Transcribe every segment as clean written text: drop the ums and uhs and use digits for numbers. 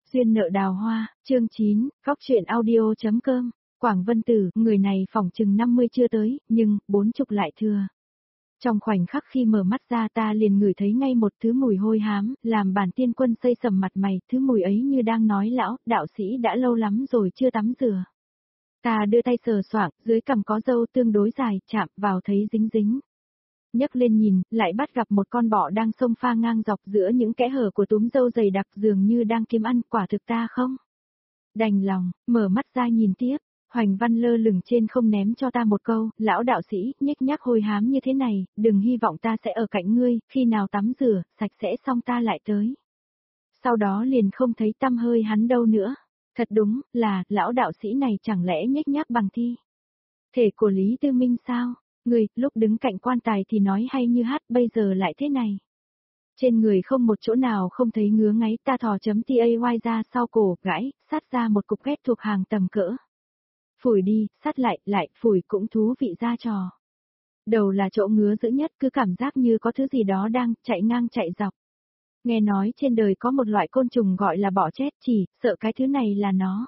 Duyên nợ đào hoa, chương 9, góc truyện audio.com, Quảng Vân Tử, người này phỏng chừng 50 chưa tới, nhưng 40 lại thừa. Trong khoảnh khắc khi mở mắt ra ta liền ngửi thấy ngay một thứ mùi hôi hám, làm bản tiên quân xây sầm mặt mày, thứ mùi ấy như đang nói lão, đạo sĩ đã lâu lắm rồi chưa tắm rửa. Ta đưa tay sờ soạng, dưới cằm có râu tương đối dài, chạm vào thấy dính dính. Nhấc lên nhìn, lại bắt gặp một con bọ đang xông pha ngang dọc giữa những kẽ hở của túm râu dày đặc dường như đang kiếm ăn, quả thực ta không đành lòng, mở mắt ra nhìn tiếp. Hoành Văn lơ lửng trên không ném cho ta một câu, lão đạo sĩ, nhếch nhác hôi hám như thế này, đừng hy vọng ta sẽ ở cạnh ngươi, khi nào tắm rửa, sạch sẽ xong ta lại tới. Sau đó liền không thấy tăm hơi hắn đâu nữa. Thật đúng, là, lão đạo sĩ này chẳng lẽ nhếch nhác bằng thi thể của Lý Tư Minh sao? Người, lúc đứng cạnh quan tài thì nói hay như hát, bây giờ lại thế này. Trên người không một chỗ nào không thấy ngứa ngáy, ta thò chấm tay ra sau cổ, gãi, sát ra một cục ghét thuộc hàng tầm cỡ. Phủi đi, sát lại, phủi cũng thú vị ra trò. Đầu là chỗ ngứa dữ nhất, cứ cảm giác như có thứ gì đó đang chạy ngang chạy dọc. Nghe nói trên đời có một loại côn trùng gọi là bọ chết, chỉ sợ cái thứ này là nó.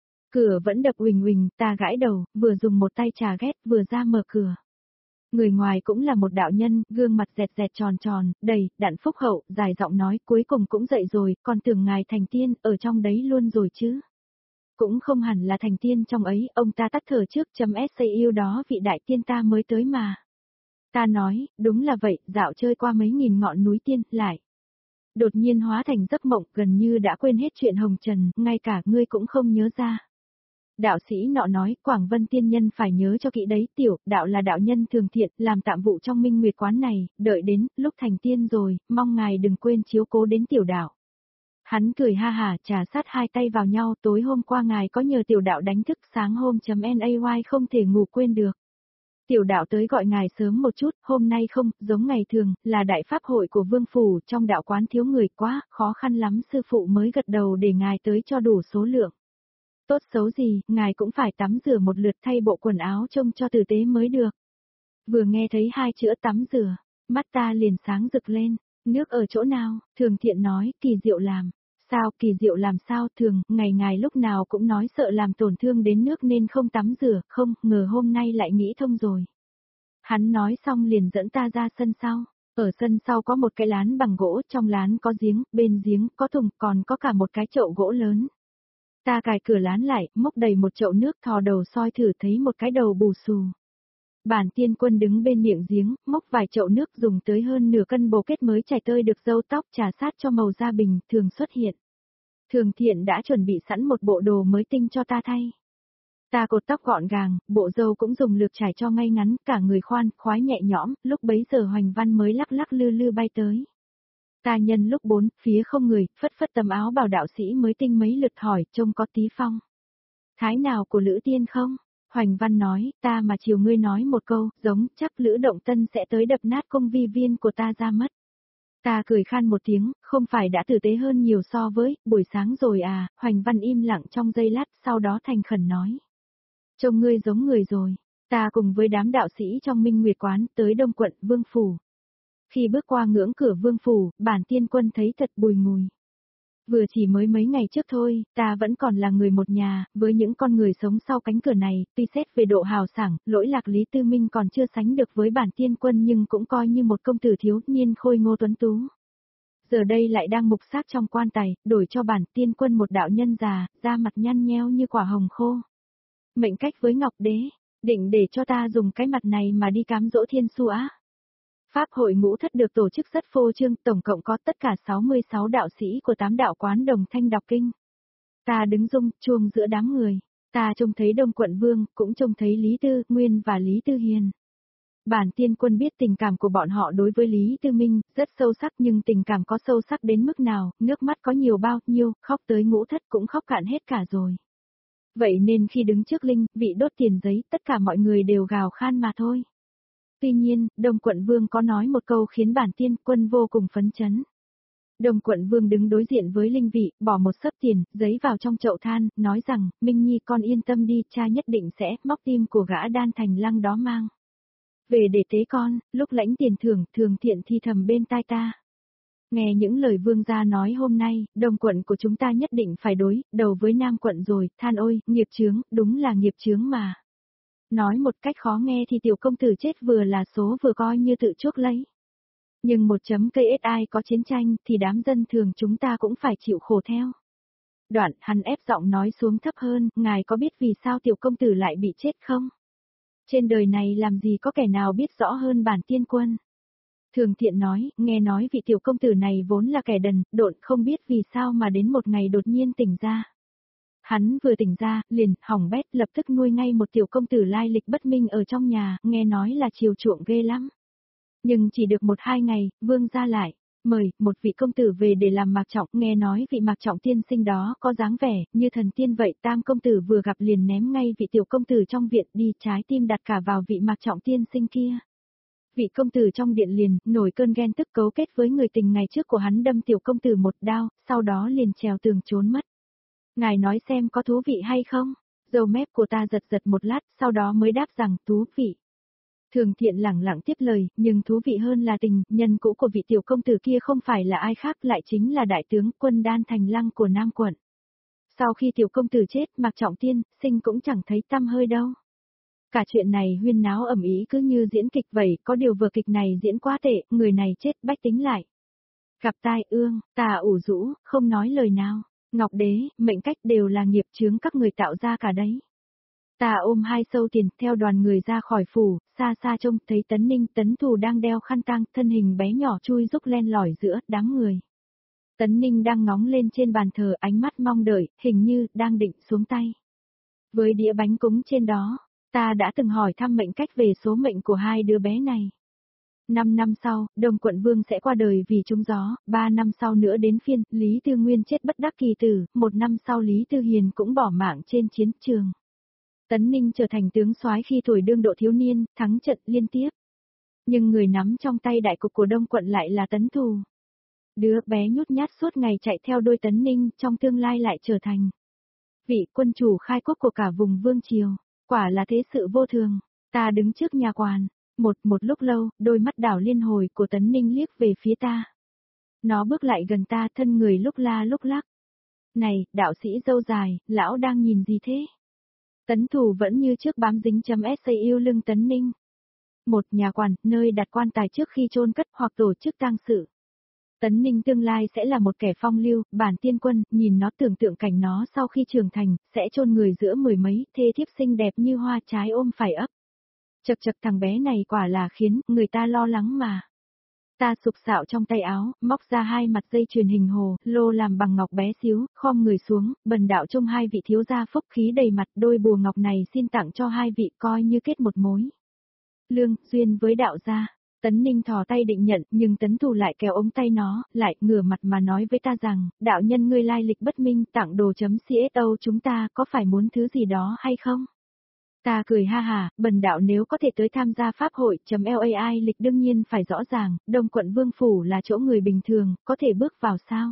Cửa vẫn đập uỳnh uỳnh, ta gãi đầu, vừa dùng một tay trà ghét, vừa ra mở cửa. Người ngoài cũng là một đạo nhân, gương mặt dẹt dẹt tròn tròn, đầy, đặn phúc hậu, dài giọng nói, cuối cùng cũng dậy rồi, còn tưởng ngài thành tiên, ở trong đấy luôn rồi chứ. Cũng không hẳn là thành tiên trong ấy, ông ta tắt thở trước .sau đó vị đại tiên ta mới tới mà. Ta nói, đúng là vậy, dạo chơi qua mấy nghìn ngọn núi tiên, lại. Đột nhiên hóa thành giấc mộng, gần như đã quên hết chuyện hồng trần, ngay cả ngươi cũng không nhớ ra. Đạo sĩ nọ nói, Quảng Vân tiên nhân phải nhớ cho kỹ đấy, tiểu, đạo là đạo nhân thường thiện, làm tạm vụ trong Minh Nguyệt quán này, đợi đến, lúc thành tiên rồi, mong ngài đừng quên chiếu cố đến tiểu đạo. Hắn cười ha hả, trà sát hai tay vào nhau, tối hôm qua ngài có nhờ tiểu đạo đánh thức, sáng hôm .nay không thể ngủ quên được. Tiểu đạo tới gọi ngài sớm một chút, hôm nay không, giống ngày thường, là đại pháp hội của vương phủ, trong đạo quán thiếu người quá, khó khăn lắm sư phụ mới gật đầu để ngài tới cho đủ số lượng. Tốt xấu gì, ngài cũng phải tắm rửa một lượt, thay bộ quần áo trông cho tử tế mới được. Vừa nghe thấy hai chữ tắm rửa, mắt ta liền sáng rực lên. Nước ở chỗ nào? Thường Thiện nói, kỳ diệu làm. Sao, kỳ diệu làm sao? Thường, ngài lúc nào cũng nói sợ làm tổn thương đến nước nên không tắm rửa, không, ngờ hôm nay lại nghĩ thông rồi. Hắn nói xong liền dẫn ta ra sân sau. Ở sân sau có một cái lán bằng gỗ, trong lán có giếng, bên giếng có thùng, còn có cả một cái chậu gỗ lớn. Ta cài cửa lán lại, múc đầy một chậu nước, thò đầu soi thử thấy một cái đầu bù xù. Bản tiên quân đứng bên miệng giếng, múc vài chậu nước dùng tới hơn nửa cân bồ kết mới chải tơi được râu tóc, trà sát cho màu da bình thường xuất hiện. Thường Thiện đã chuẩn bị sẵn một bộ đồ mới tinh cho ta thay. Ta cột tóc gọn gàng, bộ râu cũng dùng lược trải cho ngay ngắn, cả người khoan, khoái nhẹ nhõm, lúc bấy giờ Hoành Văn mới lắc lắc lư lư bay tới. Ta nhân lúc bốn, phía không người, phất phất tấm áo bảo đạo sĩ mới tinh mấy lượt hỏi, trông có tí phong thái nào của Lữ Tiên không? Hoành Văn nói, ta mà chiều ngươi nói một câu, giống, chắc Lữ Động Tân sẽ tới đập nát công vi viên của ta ra mất. Ta cười khan một tiếng, không phải đã tử tế hơn nhiều so với, buổi sáng rồi à, Hoành Văn im lặng trong giây lát, sau đó thành khẩn nói. Trông ngươi giống người rồi, ta cùng với đám đạo sĩ trong Minh Nguyệt quán tới Đông quận Vương Phủ. Khi bước qua ngưỡng cửa Vương Phủ, bản tiên quân thấy thật bùi ngùi. Vừa chỉ mới mấy ngày trước thôi, ta vẫn còn là người một nhà, với những con người sống sau cánh cửa này, tuy xét về độ hào sảng, lỗi lạc Lý Tư Minh còn chưa sánh được với bản tiên quân nhưng cũng coi như một công tử thiếu niên khôi ngô tuấn tú. Giờ đây lại đang mục xác trong quan tài, đổi cho bản tiên quân một đạo nhân già, da mặt nhăn nheo như quả hồng khô. Mệnh cách với Ngọc Đế, định để cho ta dùng cái mặt này mà đi cám dỗ thiên su á. Pháp hội ngũ thất được tổ chức rất phô trương, tổng cộng có tất cả 66 đạo sĩ của 8 đạo quán đồng thanh đọc kinh. Ta đứng rung, chuông giữa đám người, ta trông thấy Đông Quận Vương, cũng trông thấy Lý Tư, Nguyên và Lý Tư Hiền. Bản tiên quân biết tình cảm của bọn họ đối với Lý Tư Minh, rất sâu sắc nhưng tình cảm có sâu sắc đến mức nào, nước mắt có nhiều bao nhiêu, khóc tới ngũ thất cũng khóc cạn hết cả rồi. Vậy nên khi đứng trước linh, vị đốt tiền giấy, tất cả mọi người đều gào khan mà thôi. Tuy nhiên, Đông Quận Vương có nói một câu khiến bản tiên quân vô cùng phấn chấn. Đông Quận Vương đứng đối diện với linh vị, bỏ một xấp tiền, giấy vào trong chậu than, nói rằng, Minh Nhi con yên tâm đi, cha nhất định sẽ móc tim của gã Đan Thành Lăng đó mang về để tế con, lúc lãnh tiền thưởng, Thường Thiện thi thầm bên tai ta. Nghe những lời vương gia nói hôm nay, đông quận của chúng ta nhất định phải đối đầu với nam quận rồi, than ôi, nghiệp chướng, đúng là nghiệp chướng mà. Nói một cách khó nghe thì tiểu công tử chết vừa là số vừa coi như tự chuốc lấy. Nhưng một chấm cây ai có chiến tranh thì đám dân thường chúng ta cũng phải chịu khổ theo. Đoạn hắn ép giọng nói xuống thấp hơn, ngài có biết vì sao tiểu công tử lại bị chết không? Trên đời này làm gì có kẻ nào biết rõ hơn bản tiên quân. Thường Thiện nói, nghe nói vị tiểu công tử này vốn là kẻ đần, độn không biết vì sao mà đến một ngày đột nhiên tỉnh ra. Hắn vừa tỉnh ra, liền, hỏng bét, lập tức nuôi ngay một tiểu công tử lai lịch bất minh ở trong nhà, nghe nói là chiều chuộng ghê lắm. Nhưng chỉ được 1-2 ngày, vương gia lại, mời, một vị công tử về để làm mạc trọng, nghe nói vị mạc trọng tiên sinh đó có dáng vẻ, như thần tiên vậy, tam công tử vừa gặp liền ném ngay vị tiểu công tử trong viện đi, trái tim đặt cả vào vị mạc trọng tiên sinh kia. Vị công tử trong điện liền, nổi cơn ghen tức cấu kết với người tình ngày trước của hắn đâm tiểu công tử một đao, sau đó liền trèo tường trốn mất. Ngài nói xem có thú vị hay không? Râu mép của ta giật giật một lát, sau đó mới đáp rằng thú vị. Thường Thiện lẳng lặng tiếp lời, nhưng thú vị hơn là tình, nhân cũ của vị tiểu công tử kia không phải là ai khác, lại chính là đại tướng Quân Đan Thành Lăng của Nam quận. Sau khi tiểu công tử chết, Mạc Trọng Tiên sinh cũng chẳng thấy tăm hơi đâu. Cả chuyện này huyên náo ầm ĩ cứ như diễn kịch vậy, có điều vở kịch này diễn quá tệ, người này chết bách tính lại. Gặp tai ương, tà ủ rũ, không nói lời nào. Ngọc Đế, mệnh cách đều là nghiệp chướng các người tạo ra cả đấy. Ta ôm hai sâu tiền, theo đoàn người ra khỏi phủ, xa xa trông thấy Tấn Ninh, Tấn Thù đang đeo khăn tang, thân hình bé nhỏ chui rúc len lỏi giữa đám người. Tấn Ninh đang ngóng lên trên bàn thờ, ánh mắt mong đợi, hình như đang định xuống tay. Với đĩa bánh cúng trên đó, ta đã từng hỏi thăm mệnh cách về số mệnh của hai đứa bé này. 5 năm sau, Đông Quận Vương sẽ qua đời vì trúng gió, 3 năm sau nữa đến phiên, Lý Tư Nguyên chết bất đắc kỳ tử, 1 năm sau Lý Tư Hiền cũng bỏ mạng trên chiến trường. Tấn Ninh trở thành tướng soái khi tuổi đương độ thiếu niên, thắng trận liên tiếp. Nhưng người nắm trong tay đại cục của Đông Quận lại là Tấn Thù. Đứa bé nhút nhát suốt ngày chạy theo đuôi Tấn Ninh, trong tương lai lại trở thành vị quân chủ khai quốc của cả vùng Vương Triều. Quả là thế sự vô thường. Ta đứng trước nhà quan. Một lúc lâu, đôi mắt đảo liên hồi của Tấn Ninh liếc về phía ta. Nó bước lại gần ta, thân người lúc la lúc lắc. Này, đạo sĩ râu dài, lão đang nhìn gì thế? Tấn Thù vẫn như trước bám dính sa yêu lưng Tấn Ninh. Một nhà quan, nơi đặt quan tài trước khi chôn cất hoặc tổ chức tang sự. Tấn Ninh tương lai sẽ là một kẻ phong lưu, bản tiên quân, nhìn nó tưởng tượng cảnh nó sau khi trưởng thành, sẽ chôn người giữa mười mấy, thê thiếp xinh đẹp như hoa trái ôm phải ấp. Chật chật, thằng bé này quả là khiến người ta lo lắng mà. Ta sục sạo trong tay áo, móc ra 2 mặt dây chuyền hình hồ, lô làm bằng ngọc bé xíu, khom người xuống, bần đạo trông 2 vị thiếu gia phúc khí đầy mặt, đôi bùa ngọc này xin tặng cho 2 vị, coi như kết một mối lương duyên với đạo gia. Tấn Ninh thò tay định nhận, nhưng Tấn Thù lại kéo ống tay nó, lại ngửa mặt mà nói với ta rằng, đạo nhân ngươi lai lịch bất minh, tặng đồ CSO chúng ta có phải muốn thứ gì đó hay không? Ta cười ha hà, bần đạo nếu có thể tới tham gia pháp hội .lai lịch đương nhiên phải rõ ràng, Đông Quận Vương Phủ là chỗ người bình thường, có thể bước vào sao?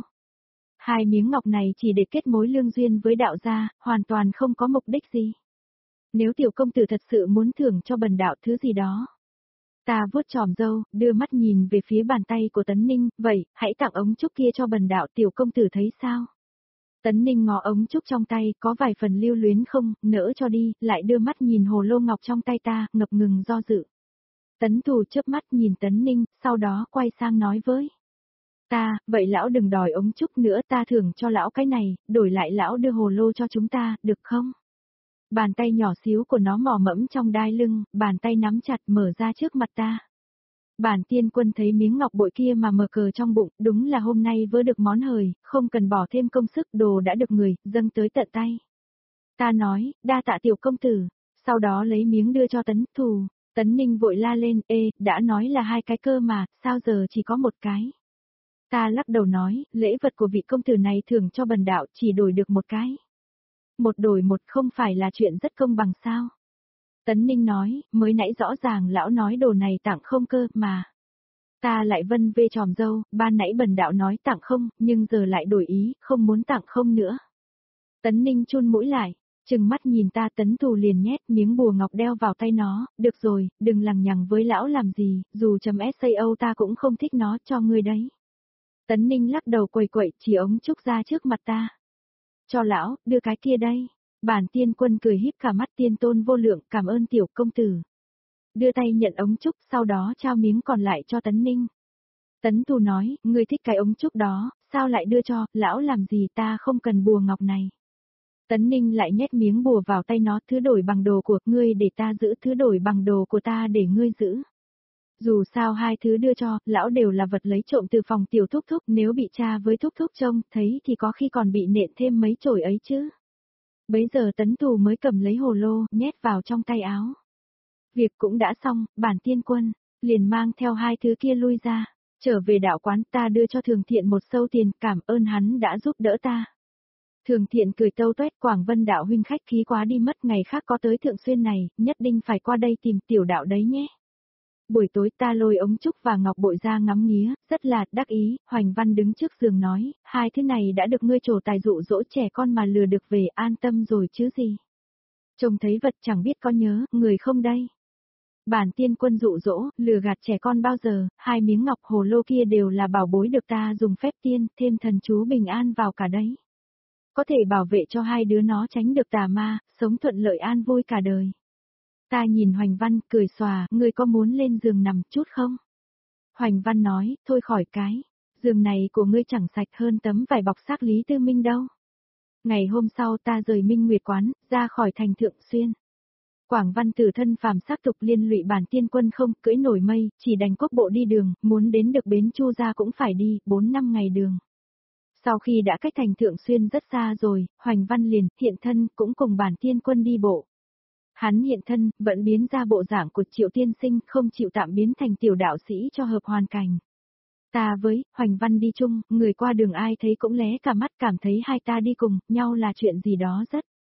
2 miếng ngọc này chỉ để kết mối lương duyên với đạo gia, hoàn toàn không có mục đích gì. Nếu tiểu công tử thật sự muốn thưởng cho bần đạo thứ gì đó. Ta vuốt chòm râu, đưa mắt nhìn về phía bàn tay của Tấn Ninh, vậy, hãy tặng ống trúc kia cho bần đạo, tiểu công tử thấy sao? Tấn Ninh ngó ống trúc trong tay, có vài phần lưu luyến không, nỡ cho đi, lại đưa mắt nhìn hồ lô ngọc trong tay ta, ngập ngừng do dự. Tấn Thù chớp mắt nhìn Tấn Ninh, sau đó quay sang nói với ta, vậy lão đừng đòi ống trúc nữa, ta thưởng cho lão cái này, đổi lại lão đưa hồ lô cho chúng ta, được không? Bàn tay nhỏ xíu của nó mò mẫm trong đai lưng, bàn tay nắm chặt mở ra trước mặt ta. Bản tiên quân thấy miếng ngọc bội kia mà mở cờ trong bụng, đúng là hôm nay vớ được món hời, không cần bỏ thêm công sức, đồ đã được người, dâng tới tận tay. Ta nói, đa tạ tiểu công tử, sau đó lấy miếng đưa cho Tấn Thù. Tấn Ninh vội la lên, đã nói là 2 cái cơ mà, sao giờ chỉ có 1 cái. Ta lắc đầu nói, lễ vật của vị công tử này thưởng cho bần đạo chỉ đổi được 1 cái. 1 đổi 1 không phải là chuyện rất công bằng sao? Tấn Ninh nói, mới nãy rõ ràng lão nói đồ này tặng không cơ mà. Ta lại vân vê tròm râu, ban nãy bần đạo nói tặng không, nhưng giờ lại đổi ý, không muốn tặng không nữa. Tấn Ninh chun mũi lại, trừng mắt nhìn ta. Tấn Thù liền nhét miếng bùa ngọc đeo vào tay nó, được rồi, đừng lằng nhằng với lão làm gì, dù .sao ta cũng không thích nó, cho ngươi đấy. Tấn Ninh lắc đầu quầy quậy chỉ ống trúc ra trước mặt ta. Cho lão, đưa cái kia đây. Bản Tiên Quân cười híp cả mắt tiên tôn vô lượng, cảm ơn tiểu công tử. Đưa tay nhận ống trúc, sau đó trao miếng còn lại cho Tấn Ninh. Tấn Tù nói, ngươi thích cái ống trúc đó, sao lại đưa cho, lão làm gì, ta không cần bùa ngọc này. Tấn Ninh lại nhét miếng bùa vào tay nó, thứ đổi bằng đồ của ngươi để ta giữ, thứ đổi bằng đồ của ta để ngươi giữ. Dù sao hai thứ đưa cho, lão đều là vật lấy trộm từ phòng tiểu thúc thúc, nếu bị cha với thúc thúc trông thấy thì có khi còn bị nện thêm mấy chổi ấy chứ. Bấy giờ Tấn Tù mới cầm lấy hồ lô, nhét vào trong tay áo. Việc cũng đã xong, Bản Tiên Quân liền mang theo hai thứ kia lui ra, trở về đạo quán, ta đưa cho Thường Thiện một sâu tiền, cảm ơn hắn đã giúp đỡ ta. Thường Thiện cười tâu tuét, Quảng Vân đạo huynh khách khí quá đi mất, ngày khác có tới Thượng Xuyên này, nhất định phải qua đây tìm tiểu đạo đấy nhé. Buổi tối ta lôi ống trúc và ngọc bội ra ngắm nghía, rất là đắc ý. Hoành Văn đứng trước giường nói, hai thứ này đã được ngươi trổ tài dụ dỗ trẻ con mà lừa được về, an tâm rồi chứ gì. Trông thấy vật chẳng biết có nhớ, người không đây. Bản Tiên Quân dụ dỗ, lừa gạt trẻ con bao giờ, hai miếng ngọc hồ lô kia đều là bảo bối được ta dùng phép tiên, thêm thần chú bình an vào cả đấy. Có thể bảo vệ cho hai đứa nó tránh được tà ma, sống thuận lợi an vui cả đời. Ta nhìn Hoành Văn, cười xòa, ngươi có muốn lên giường nằm chút không? Hoành Văn nói, thôi khỏi cái, giường này của ngươi chẳng sạch hơn tấm vải bọc xác Lý Tư Minh đâu. Ngày hôm sau ta rời Minh Nguyệt Quán, ra khỏi thành Thượng Xuyên. Quảng Văn từ thân phàm xác tục liên lụy Bản Tiên Quân không, cưỡi nổi mây, chỉ đành quốc bộ đi đường, muốn đến được bến Chu Gia cũng phải đi, 4-5 ngày đường. Sau khi đã cách thành Thượng Xuyên rất xa rồi, Hoành Văn liền, hiện thân, cũng cùng Bản Tiên Quân đi bộ. Hắn hiện thân, vẫn biến ra bộ dạng của Triệu Tiên Sinh, không chịu tạm biến thành tiểu đạo sĩ cho hợp hoàn cảnh. Ta với, Hoành Văn đi chung, người qua đường ai thấy cũng lé cả mắt, cảm thấy hai ta đi cùng nhau là chuyện gì đó rất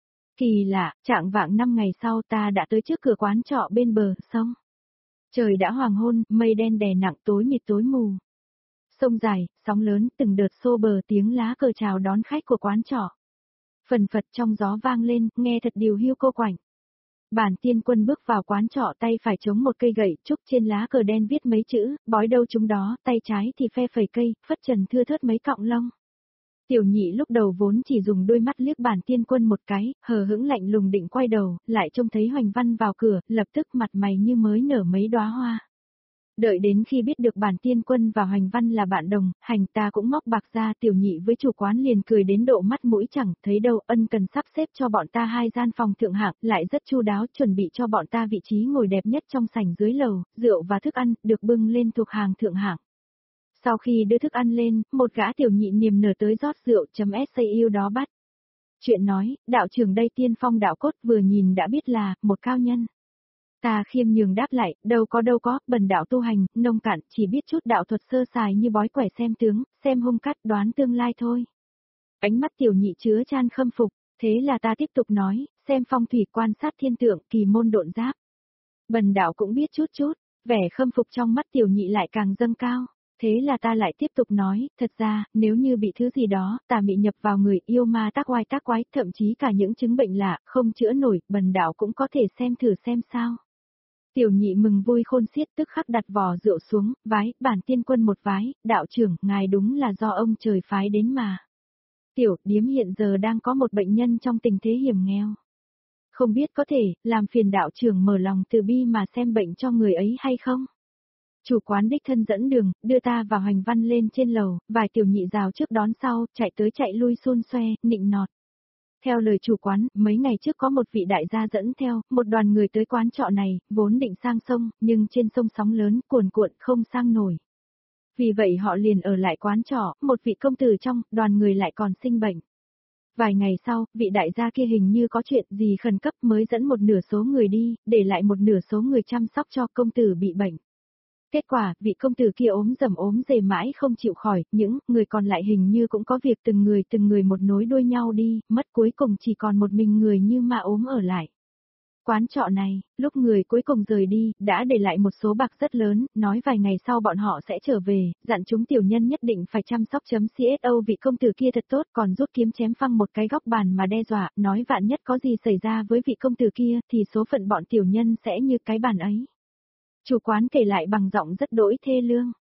kỳ lạ. Trạng vạng 5 ngày sau ta đã tới trước cửa quán trọ bên bờ sông. Trời đã hoàng hôn, mây đen đè nặng, tối mịt tối mù. Sông dài, sóng lớn, từng đợt xô bờ, tiếng lá cờ chào đón khách của quán trọ. Phần phật trong gió vang lên, nghe thật điều hiu cô quạnh. Bản Tiên Quân bước vào quán trọ, tay phải chống một cây gậy trúc, trên lá cờ đen viết mấy chữ, bói đâu chúng đó, tay trái thì phe phẩy cây, phất trần thưa thớt mấy cọng lông. Tiểu Nhị lúc đầu vốn chỉ dùng đôi mắt liếc Bản Tiên Quân một cái, hờ hững lạnh lùng định quay đầu, lại trông thấy Hoành Văn vào cửa, lập tức mặt mày như mới nở mấy đóa hoa. Đợi đến khi biết được Bản Tiên Quân và Hoành Văn là bạn đồng, hành ta cũng móc bạc ra, Tiểu Nhị với chủ quán liền cười đến độ mắt mũi chẳng thấy đâu, ân cần sắp xếp cho bọn ta 2 gian phòng thượng hạng, lại rất chu đáo, chuẩn bị cho bọn ta vị trí ngồi đẹp nhất trong sảnh dưới lầu, rượu và thức ăn được bưng lên thuộc hàng thượng hạng. Sau khi đưa thức ăn lên, một gã Tiểu Nhị niềm nở tới rót rượu .siu đó bắt chuyện nói, đạo trưởng đây tiên phong đạo cốt, vừa nhìn đã biết là một cao nhân. Ta khiêm nhường đáp lại, đâu có, bần đạo tu hành, nông cạn, chỉ biết chút đạo thuật sơ sài như bói quẻ xem tướng, xem hung cát, đoán tương lai thôi. Ánh mắt Tiểu Nhị chứa chan khâm phục, thế là ta tiếp tục nói, xem phong thủy, quan sát thiên tượng, kỳ môn độn giáp. Bần đạo cũng biết chút, vẻ khâm phục trong mắt Tiểu Nhị lại càng dâng cao. Thế là ta lại tiếp tục nói, thật ra, nếu như bị thứ gì đó, tà mị nhập vào người, yêu ma tác quái, thậm chí cả những chứng bệnh lạ, không chữa nổi, bần đạo cũng có thể xem thử xem sao. Tiểu Nhị mừng vui khôn xiết, tức khắc đặt vò rượu xuống, vái, Bản Tiên Quân một vái, đạo trưởng, ngài đúng là do ông trời phái đến mà. Tiểu điếm hiện giờ đang có một bệnh nhân trong tình thế hiểm nghèo. Không biết có thể, làm phiền đạo trưởng mở lòng từ bi mà xem bệnh cho người ấy hay không? Chủ quán đích thân dẫn đường, đưa ta và Hoành Văn lên trên lầu, vài Tiểu Nhị rào trước đón sau, chạy tới chạy lui xôn xoe, nịnh nọt. Theo lời chủ quán, mấy ngày trước có một vị đại gia dẫn theo, một đoàn người tới quán trọ này, vốn định sang sông, nhưng trên sông sóng lớn, cuồn cuộn, không sang nổi. Vì vậy họ liền ở lại quán trọ, một vị công tử trong, đoàn người lại còn sinh bệnh. Vài ngày sau, vị đại gia kia hình như có chuyện gì khẩn cấp mới dẫn một nửa số người đi, để lại một nửa số người chăm sóc cho công tử bị bệnh. Kết quả, vị công tử kia ốm dề mãi không chịu khỏi, những người còn lại hình như cũng có việc từng người một nối đuôi nhau đi, mất cuối cùng chỉ còn một mình người như ma ốm ở lại. Quán trọ này, lúc người cuối cùng rời đi, đã để lại một số bạc rất lớn, nói vài ngày sau bọn họ sẽ trở về, dặn chúng tiểu nhân nhất định phải chăm sóc .cso vị công tử kia thật tốt, còn rút kiếm chém phăng một cái góc bàn mà đe dọa, nói vạn nhất có gì xảy ra với vị công tử kia, thì số phận bọn tiểu nhân sẽ như cái bàn ấy. Chủ quán kể lại bằng giọng rất đỗi thê lương.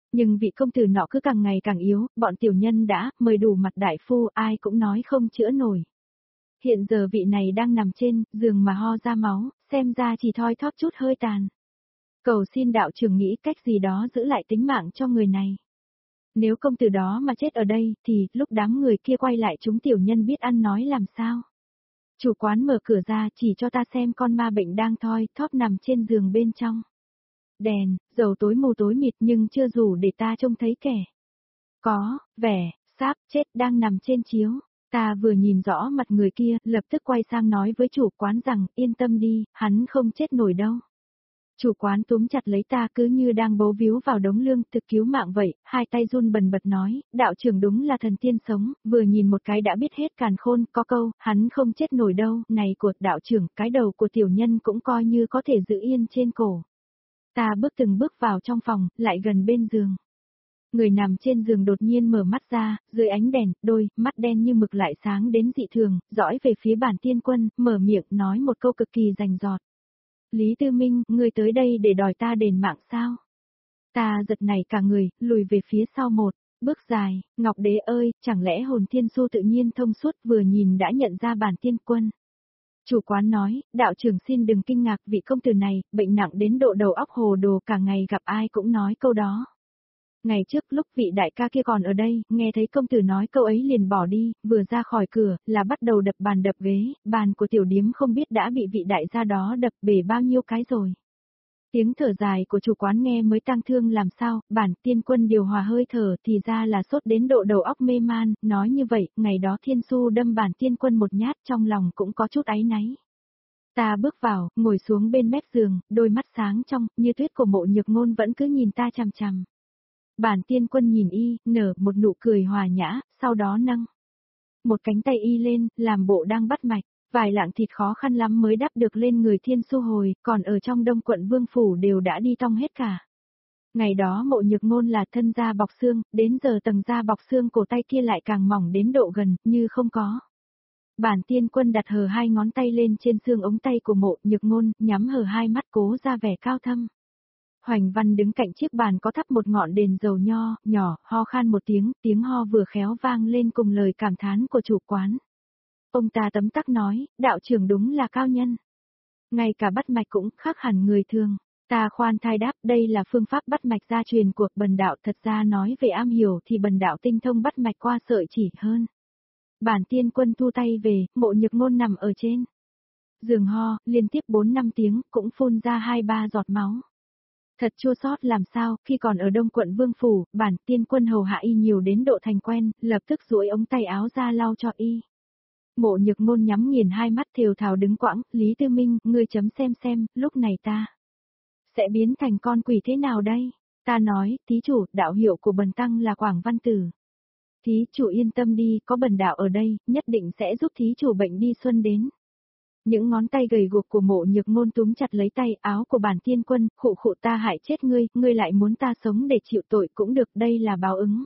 Nhưng vị công tử nọ cứ càng ngày càng yếu, bọn tiểu nhân đã mời đủ mặt đại phu, ai cũng nói không chữa nổi. Hiện giờ vị này đang nằm trên giường mà ho ra máu, xem ra chỉ thoi thóp chút hơi tàn. Cầu xin đạo trưởng nghĩ cách gì đó giữ lại tính mạng cho người này. Nếu công tử đó mà chết ở đây, thì lúc đám người kia quay lại chúng tiểu nhân biết ăn nói làm sao. Chủ quán mở cửa ra chỉ cho ta xem con ma bệnh đang thoi thóp nằm trên giường bên trong. Đèn, dầu tối mịt nhưng chưa đủ để ta trông thấy kẻ. Có, vẻ, sáp, chết đang nằm trên chiếu. Ta vừa nhìn rõ mặt người kia, lập tức quay sang nói với chủ quán rằng, yên tâm đi, hắn không chết nổi đâu. Chủ quán túm chặt lấy ta cứ như đang bấu víu vào đống lương thực cứu mạng vậy, hai tay run bần bật nói, đạo trưởng đúng là thần tiên sống, vừa nhìn một cái đã biết hết càn khôn, có câu, hắn không chết nổi đâu, này của đạo trưởng, cái đầu của tiểu nhân cũng coi như có thể giữ yên trên cổ. Ta bước từng bước vào trong phòng, lại gần bên giường. Người nằm trên giường đột nhiên mở mắt ra, dưới ánh đèn, đôi mắt đen như mực lại sáng đến dị thường, dõi về phía Bản Tiên Quân, mở miệng nói một câu cực kỳ rành rọt. Lý Tư Minh, ngươi tới đây để đòi ta đền mạng sao? Ta giật nảy cả người, lùi về phía sau một bước dài, Ngọc Đế ơi, chẳng lẽ hồn thiên su tự nhiên thông suốt vừa nhìn đã nhận ra Bản Tiên Quân. Chủ quán nói, đạo trưởng xin đừng kinh ngạc vị công tử này, bệnh nặng đến độ đầu óc hồ đồ cả ngày gặp ai cũng nói câu đó. Ngày trước lúc vị đại ca kia còn ở đây, nghe thấy công tử nói câu ấy liền bỏ đi, vừa ra khỏi cửa, là bắt đầu đập bàn đập ghế, bàn của tiểu điếm không biết đã bị vị đại gia đó đập bể bao nhiêu cái rồi. Tiếng thở dài của chủ quán nghe mới tang thương làm sao, Bản Tiên Quân điều hòa hơi thở thì ra là sốt đến độ đầu óc mê man, nói như vậy, ngày đó Thiên Su đâm Bản Tiên Quân một nhát trong lòng cũng có chút áy náy. Ta bước vào, ngồi xuống bên mép giường, đôi mắt sáng trong, như tuyết của Mộ Nhược Ngôn vẫn cứ nhìn ta chằm chằm. Bản Tiên Quân nhìn y, nở một nụ cười hòa nhã, sau đó nâng một cánh tay y lên, làm bộ đang bắt mạch, vài lạng thịt khó khăn lắm mới đắp được lên người Thiên Su hồi, còn ở trong Đông Quận Vương Phủ đều đã đi tong hết cả. Ngày đó Mộ Nhược Ngôn là thân da bọc xương, đến giờ tầng da bọc xương cổ tay kia lại càng mỏng đến độ gần, như không có. Bản Tiên Quân đặt hờ hai ngón tay lên trên xương ống tay của Mộ Nhược Ngôn, nhắm hờ hai mắt cố ra vẻ cao thâm. Hoành Văn đứng cạnh chiếc bàn có thắp một ngọn đèn dầu nho, nhỏ, ho khan một tiếng ho vừa khéo vang lên cùng lời cảm thán của chủ quán. Ông ta tấm tắc nói, đạo trưởng đúng là cao nhân. Ngay cả bắt mạch cũng khác hẳn người thường. Ta khoan thai đáp, đây là phương pháp bắt mạch gia truyền của bần đạo, thật ra nói về am hiểu thì bần đạo tinh thông bắt mạch qua sợi chỉ hơn. Bản Tiên Quân thu tay về, Mộ Nhược Ngôn nằm ở trên giường ho, liên tiếp 4-5 tiếng, cũng phun ra 2-3 giọt máu. Thật chua xót làm sao, khi còn ở Đông Quận Vương Phủ, Bản Tiên Quân hầu hạ y nhiều đến độ thành quen, lập tức duỗi ống tay áo ra lau cho y. Mộ Nhược Ngôn nhắm nghiền hai mắt thều thào đứng quãng, Lý Tư Minh, ngươi chấm xem, lúc này ta sẽ biến thành con quỷ thế nào đây? Ta nói, thí chủ, đạo hiệu của bần tăng là Quảng Văn Tử. Thí chủ yên tâm đi, có bần đạo ở đây, nhất định sẽ giúp thí chủ bệnh đi xuân đến. Những ngón tay gầy guộc của Mộ Nhược Ngôn túm chặt lấy tay áo của Bản Tiên Quân, khụ ta hại chết ngươi lại muốn ta sống để chịu tội cũng được, đây là báo ứng.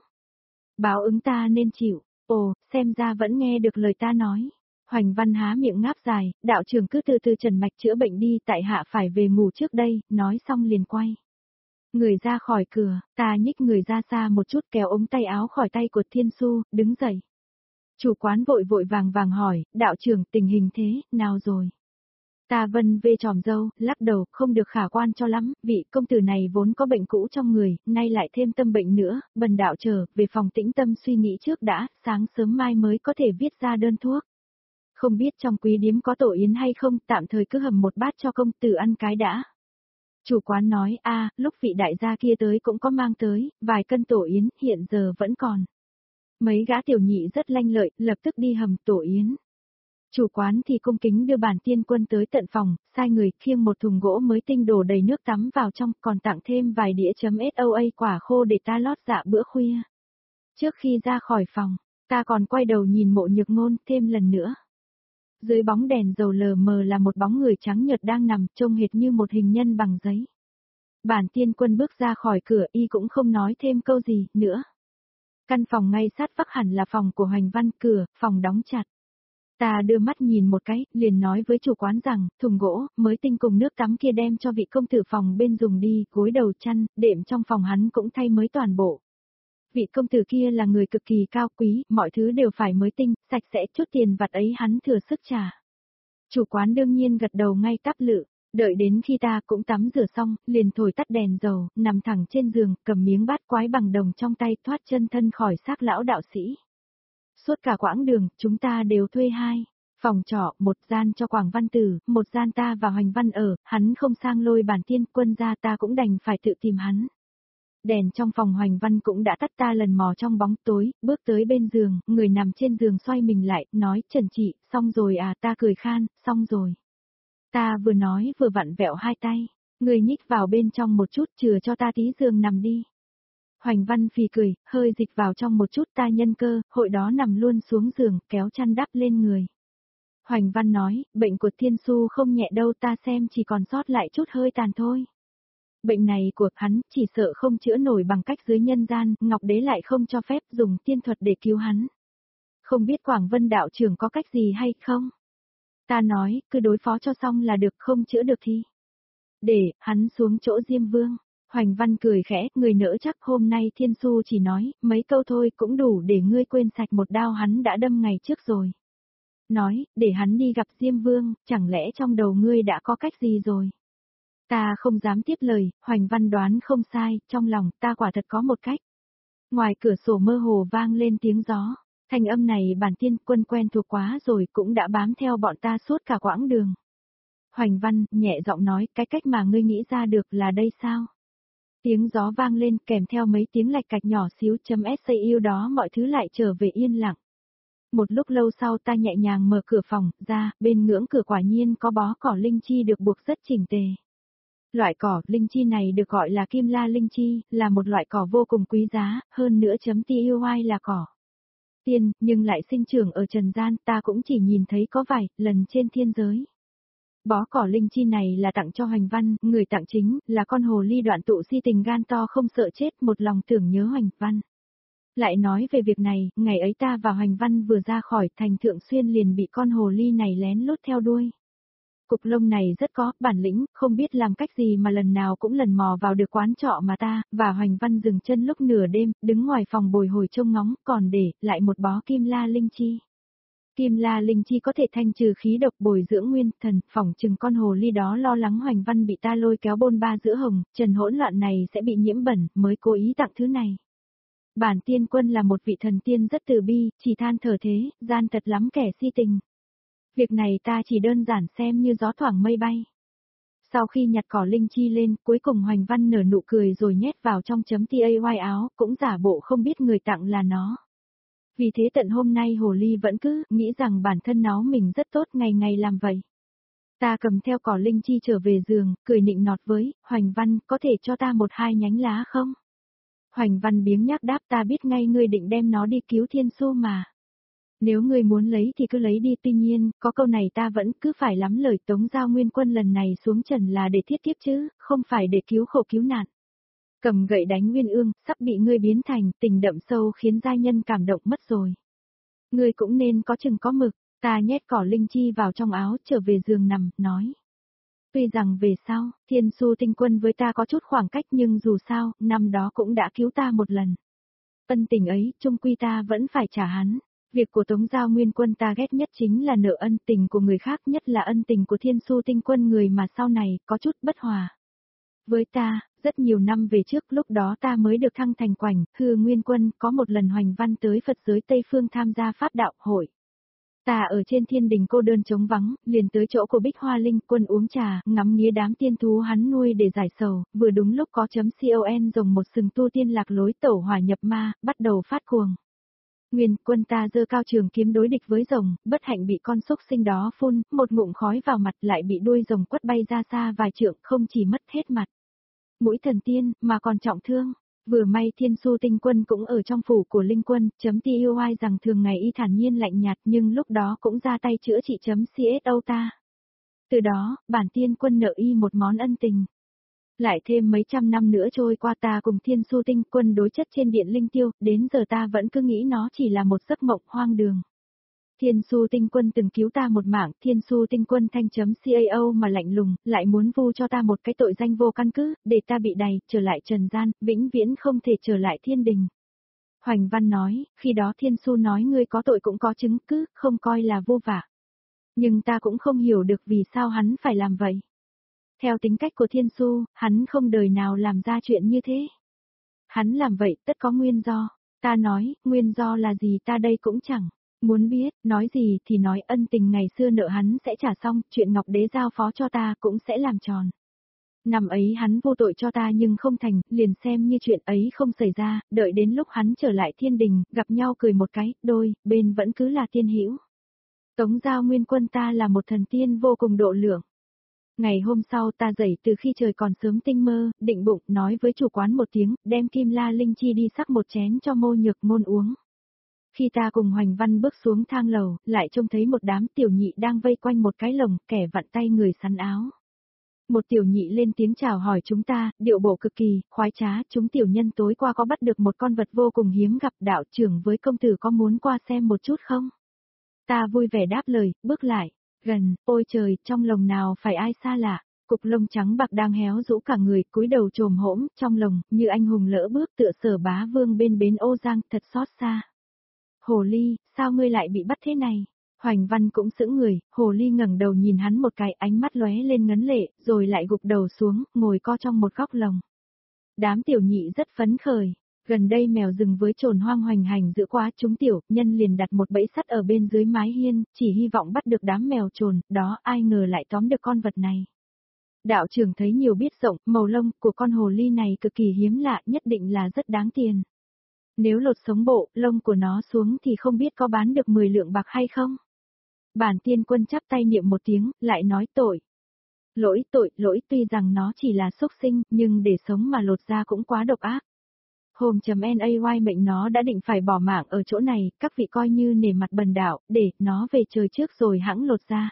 Báo ứng ta nên chịu, ồ, xem ra vẫn nghe được lời ta nói. Hoành Văn há miệng ngáp dài, đạo trưởng cứ từ từ trần mạch chữa bệnh đi, tại hạ phải về ngủ trước đây, nói xong liền quay người ra khỏi cửa, ta nhích người ra xa một chút kéo ống tay áo khỏi tay của Thiên Su, đứng dậy. Chủ quán vội vàng hỏi, đạo trưởng tình hình thế, nào rồi? Ta vân về tròm dâu, lắc đầu, không được khả quan cho lắm, vị công tử này vốn có bệnh cũ trong người, nay lại thêm tâm bệnh nữa, bần đạo trở về phòng tĩnh tâm suy nghĩ trước đã, sáng sớm mai mới có thể viết ra đơn thuốc. Không biết trong quý điếm có tổ yến hay không, tạm thời cứ hầm một bát cho công tử ăn cái đã. Chủ quán nói, lúc vị đại gia kia tới cũng có mang tới, vài cân tổ yến, hiện giờ vẫn còn. Mấy gã tiểu nhị rất lanh lợi, lập tức đi hầm tổ yến. Chủ quán thì cung kính đưa Bản Tiên Quân tới tận phòng, sai người khiêng một thùng gỗ mới tinh đổ đầy nước tắm vào trong, còn tặng thêm vài đĩa SOA quả khô để ta lót dạ bữa khuya. Trước khi ra khỏi phòng, ta còn quay đầu nhìn Mộ Nhược Ngôn thêm lần nữa. Dưới bóng đèn dầu lờ mờ là một bóng người trắng nhợt đang nằm, trông hệt như một hình nhân bằng giấy. Bản Tiên Quân bước ra khỏi cửa, y cũng không nói thêm câu gì nữa. Căn phòng ngay sát vách hẳn là phòng của Hoành Văn, cửa phòng đóng chặt. Ta đưa mắt nhìn một cái, liền nói với chủ quán rằng, thùng gỗ, mới tinh cùng nước tắm kia đem cho vị công tử phòng bên dùng đi, gối đầu chăn, đệm trong phòng hắn cũng thay mới toàn bộ. Vị công tử kia là người cực kỳ cao quý, mọi thứ đều phải mới tinh, sạch sẽ, chút tiền vặt ấy hắn thừa sức trả. Chủ quán đương nhiên gật đầu ngay tắp lự, đợi đến khi ta cũng tắm rửa xong, liền thổi tắt đèn dầu, nằm thẳng trên giường, cầm miếng bát quái bằng đồng trong tay thoát chân thân khỏi xác lão đạo sĩ. Suốt cả quãng đường, chúng ta đều thuê 2 phòng trọ, một gian cho Quảng Văn Tử, một gian ta và Hoành Văn ở, hắn không sang lôi Bản Tiên Quân ra ta cũng đành phải tự tìm hắn. Đèn trong phòng Hoành Văn cũng đã tắt, ta lần mò trong bóng tối, bước tới bên giường, người nằm trên giường xoay mình lại, nói, Trần chị, xong rồi à, ta cười khan, xong rồi. Ta vừa nói vừa vặn vẹo hai tay, người nhích vào bên trong một chút, chừa cho ta tí giường nằm đi. Hoành Văn phì cười, hơi dịch vào trong một chút, ta nhân cơ, hội đó nằm luôn xuống giường, kéo chăn đắp lên người. Hoành Văn nói, bệnh của Thiên Su không nhẹ đâu, ta xem chỉ còn sót lại chút hơi tàn thôi. Bệnh này của hắn chỉ sợ không chữa nổi bằng cách dưới nhân gian, Ngọc Đế lại không cho phép dùng tiên thuật để cứu hắn. Không biết Quảng Vân đạo trưởng có cách gì hay không? Ta nói, cứ đối phó cho xong là được, không chữa được thì để hắn xuống chỗ Diêm Vương. Hoành Văn cười khẽ, người nỡ chắc hôm nay Thiên Su chỉ nói mấy câu thôi cũng đủ để ngươi quên sạch một đao hắn đã đâm ngày trước rồi. Nói, để hắn đi gặp Diêm Vương, chẳng lẽ trong đầu ngươi đã có cách gì rồi? Ta không dám tiếp lời, Hoành Văn đoán không sai, trong lòng ta quả thật có một cách. Ngoài cửa sổ mơ hồ vang lên tiếng gió, thanh âm này Bản Tiên Quân quen thuộc quá rồi, cũng đã bám theo bọn ta suốt cả quãng đường. Hoành Văn nhẹ giọng nói, cái cách mà ngươi nghĩ ra được là đây sao? Tiếng gió vang lên kèm theo mấy tiếng lạch cạch nhỏ xíu .sau đó mọi thứ lại trở về yên lặng. Một lúc lâu sau ta nhẹ nhàng mở cửa phòng ra, bên ngưỡng cửa quả nhiên có bó cỏ linh chi được buộc rất chỉnh tề. Loại cỏ linh chi này được gọi là kim la linh chi, là một loại cỏ vô cùng quý giá, hơn nữa .tuy là cỏ tiên, nhưng lại sinh trưởng ở trần gian, ta cũng chỉ nhìn thấy có vài lần trên thiên giới. Bó cỏ linh chi này là tặng cho Hoành Văn, người tặng chính là con hồ ly đoạn tụ si tình gan to không sợ chết, một lòng tưởng nhớ Hoành Văn. Lại nói về việc này, ngày ấy ta và Hoành Văn vừa ra khỏi thành Thượng Xuyên liền bị con hồ ly này lén lút theo đuôi. Cục lông này rất có bản lĩnh, không biết làm cách gì mà lần nào cũng lần mò vào được quán trọ mà ta và Hoành Văn dừng chân lúc nửa đêm, đứng ngoài phòng bồi hồi trông ngóng, còn để lại một bó kim la linh chi. Kim la linh chi có thể thanh trừ khí độc, bồi dưỡng nguyên thần, phỏng chừng con hồ ly đó lo lắng Hoành Văn bị ta lôi kéo bôn ba giữa hồng trần hỗn loạn này sẽ bị nhiễm bẩn, mới cố ý tặng thứ này. Bản Tiên Quân là một vị thần tiên rất từ bi, chỉ than thở thế, gian tật lắm kẻ si tình. Việc này ta chỉ đơn giản xem như gió thoảng mây bay. Sau khi nhặt cỏ linh chi lên, cuối cùng Hoành Văn nở nụ cười rồi nhét vào trong .tay áo, cũng giả bộ không biết người tặng là nó. Vì thế tận hôm nay hồ ly vẫn cứ nghĩ rằng bản thân nó mình rất tốt, ngày ngày làm vậy. Ta cầm theo cỏ linh chi trở về giường, cười nịnh nọt với Hoành Văn, có thể cho ta 1-2 nhánh lá không? Hoành Văn biếng nhác đáp, ta biết ngay ngươi định đem nó đi cứu Thiên Su mà. Nếu ngươi muốn lấy thì cứ lấy đi, tuy nhiên, có câu này ta vẫn cứ phải lắm lời, Tống Giao Nguyên Quân lần này xuống trần là để thiết kiếp chứ, không phải để cứu khổ cứu nạn. Cầm gậy đánh Nguyên Ương, sắp bị ngươi biến thành tình đậm sâu khiến giai nhân cảm động mất rồi. Ngươi cũng nên có chừng có mực, ta nhét cỏ linh chi vào trong áo trở về giường nằm, nói. Tuy rằng về sau, Thiên Su Tinh Quân với ta có chút khoảng cách nhưng dù sao, năm đó cũng đã cứu ta một lần. Ân tình ấy, chung quy ta vẫn phải trả hắn. Việc của Tống Giao Nguyên Quân ta ghét nhất chính là nợ ân tình của người khác, nhất là ân tình của Thiên Su Tinh Quân, người mà sau này có chút bất hòa. Với ta, rất nhiều năm về trước, lúc đó ta mới được thăng thành Quảnh, Hư Nguyên Quân, có một lần Hoành Văn tới Phật giới Tây Phương tham gia pháp đạo hội. Ta ở trên thiên đình cô đơn trống vắng, liền tới chỗ của Bích Hoa Linh Quân uống trà, ngắm nghía đám tiên thú hắn nuôi để giải sầu, vừa đúng lúc có .con rồng một sừng tu tiên lạc lối tẩu hỏa nhập ma, bắt đầu phát cuồng. Nguyên Quân ta giơ cao trường kiếm đối địch với rồng, bất hạnh bị con xúc sinh đó phun một ngụm khói vào mặt, lại bị đuôi rồng quất bay ra xa vài trượng, không chỉ mất hết mặt mũi thần tiên, mà còn trọng thương. Vừa may Thiên Su Tinh Quân cũng ở trong phủ của Linh Quân, .tuy rằng thường ngày y thản nhiên lạnh nhạt nhưng lúc đó cũng ra tay chữa trị .co ta. Từ đó, Bản Tiên Quân nợ y một món ân tình. Lại thêm mấy trăm năm nữa trôi qua, ta cùng Thiên Su Tinh Quân đối chất trên điện Linh Tiêu, đến giờ ta vẫn cứ nghĩ nó chỉ là một giấc mộng hoang đường. Thiên Su Tinh Quân từng cứu ta một mạng, Thiên Su Tinh Quân thanh.cao mà lạnh lùng, lại muốn vu cho ta một cái tội danh vô căn cứ, để ta bị đày, trở lại trần gian, vĩnh viễn không thể trở lại thiên đình. Hoành Văn nói, khi đó Thiên Su nói ngươi có tội cũng có chứng cứ, không coi là vô vạ. Nhưng ta cũng không hiểu được vì sao hắn phải làm vậy. Theo tính cách của Thiên Su, hắn không đời nào làm ra chuyện như thế. Hắn làm vậy tất có nguyên do. Ta nói, nguyên do là gì ta đây cũng chẳng muốn biết, nói gì thì nói, ân tình ngày xưa nợ hắn sẽ trả xong, chuyện Ngọc Đế giao phó cho ta cũng sẽ làm tròn. Năm ấy hắn vô tội cho ta nhưng không thành, liền xem như chuyện ấy không xảy ra, đợi đến lúc hắn trở lại thiên đình, gặp nhau cười một cái, đôi bên vẫn cứ là tiên hữu. Tống Giao Nguyên Quân ta là một thần tiên vô cùng độ lượng. Ngày hôm sau ta dậy từ khi trời còn sớm tinh mơ, định bụng nói với chủ quán một tiếng, đem Kim La Linh Chi đi sắc một chén cho Mô Nhược Môn uống. Khi ta cùng Hoành Văn bước xuống thang lầu, lại trông thấy một đám tiểu nhị đang vây quanh một cái lồng, kẻ vặn tay người sắn áo. Một tiểu nhị lên tiếng chào hỏi chúng ta, điệu bộ cực kỳ, khoái trá, chúng tiểu nhân tối qua có bắt được một con vật vô cùng hiếm gặp, đạo trưởng với công tử có muốn qua xem một chút không? Ta vui vẻ đáp lời, bước lại, gần, ôi trời, trong lồng nào phải ai xa lạ, cục lông trắng bạc đang héo rũ cả người, cúi đầu trồm hỗn, trong lồng, như anh hùng lỡ bước tựa Sở Bá Vương bên bến Ô Giang, thật xót xa. Hồ ly, sao ngươi lại bị bắt thế này? Hoành Văn cũng sững người, Hồ ly ngẩng đầu nhìn hắn một cái, ánh mắt lóe lên ngấn lệ, rồi lại gục đầu xuống, ngồi co trong một góc lồng. Đám tiểu nhị rất phấn khởi. Gần đây mèo rừng với trồn hoang hoành hành giữa quá, chúng tiểu nhân liền đặt một bẫy sắt ở bên dưới mái hiên, chỉ hy vọng bắt được đám mèo trồn, đó ai ngờ lại tóm được con vật này. Đạo trưởng thấy nhiều biết rộng, màu lông của con hồ ly này cực kỳ hiếm lạ, nhất định là rất đáng tiền. Nếu lột sống bộ, lông của nó xuống thì không biết có bán được 10 lượng bạc hay không? Bản Tiên Quân chắp tay niệm một tiếng, lại nói tội. Lỗi, tuy rằng nó chỉ là xúc sinh, nhưng để sống mà lột ra cũng quá độc ác. Hôm.nay mệnh nó đã định phải bỏ mạng ở chỗ này, các vị coi như nể mặt bần đạo, để nó về trời trước rồi hãng lột ra.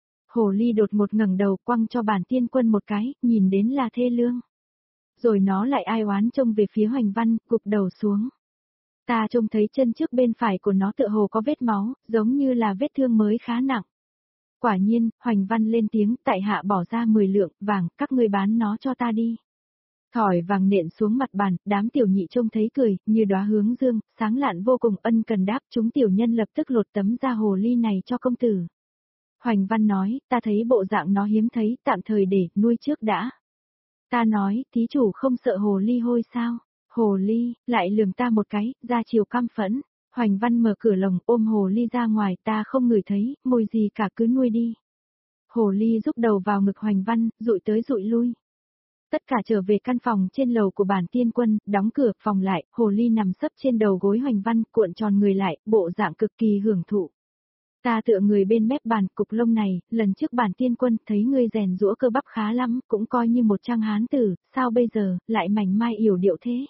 Hồ ly đột một ngẩng đầu quăng cho Bản Tiên Quân một cái, nhìn đến là thê lương. Rồi nó lại ai oán trông về phía Hoành Văn, gục đầu xuống. Ta trông thấy chân trước bên phải của nó tựa hồ có vết máu, giống như là vết thương mới khá nặng. Quả nhiên, Hoành Văn lên tiếng, tại hạ bỏ ra 10 lượng vàng, các ngươi bán nó cho ta đi. Thỏi vàng nện xuống mặt bàn, đám tiểu nhị trông thấy cười, như đóa hướng dương, sáng lạn vô cùng, ân cần đáp, chúng tiểu nhân lập tức lột tấm da hồ ly này cho công tử. Hoành Văn nói, ta thấy bộ dạng nó hiếm thấy, tạm thời để nuôi trước đã. Ta nói, thí chủ không sợ hồ ly hôi sao? Hồ ly, lại lườm ta một cái, ra chiều căm phẫn. Hoành Văn mở cửa lồng, ôm hồ ly ra ngoài, ta không ngửi thấy, mùi gì cả, cứ nuôi đi. Hồ ly rúc đầu vào ngực Hoành Văn, dụi tới dụi lui. Tất cả trở về căn phòng trên lầu của Bản Tiên Quân, đóng cửa phòng lại, hồ ly nằm sấp trên đầu gối Hoành Văn, cuộn tròn người lại, bộ dạng cực kỳ hưởng thụ. Ta tựa người bên mép bàn, cục lông này, lần trước Bản Tiên Quân thấy ngươi rèn giũa cơ bắp khá lắm, cũng coi như một trang hán tử, sao bây giờ, lại mảnh mai yểu điệu thế?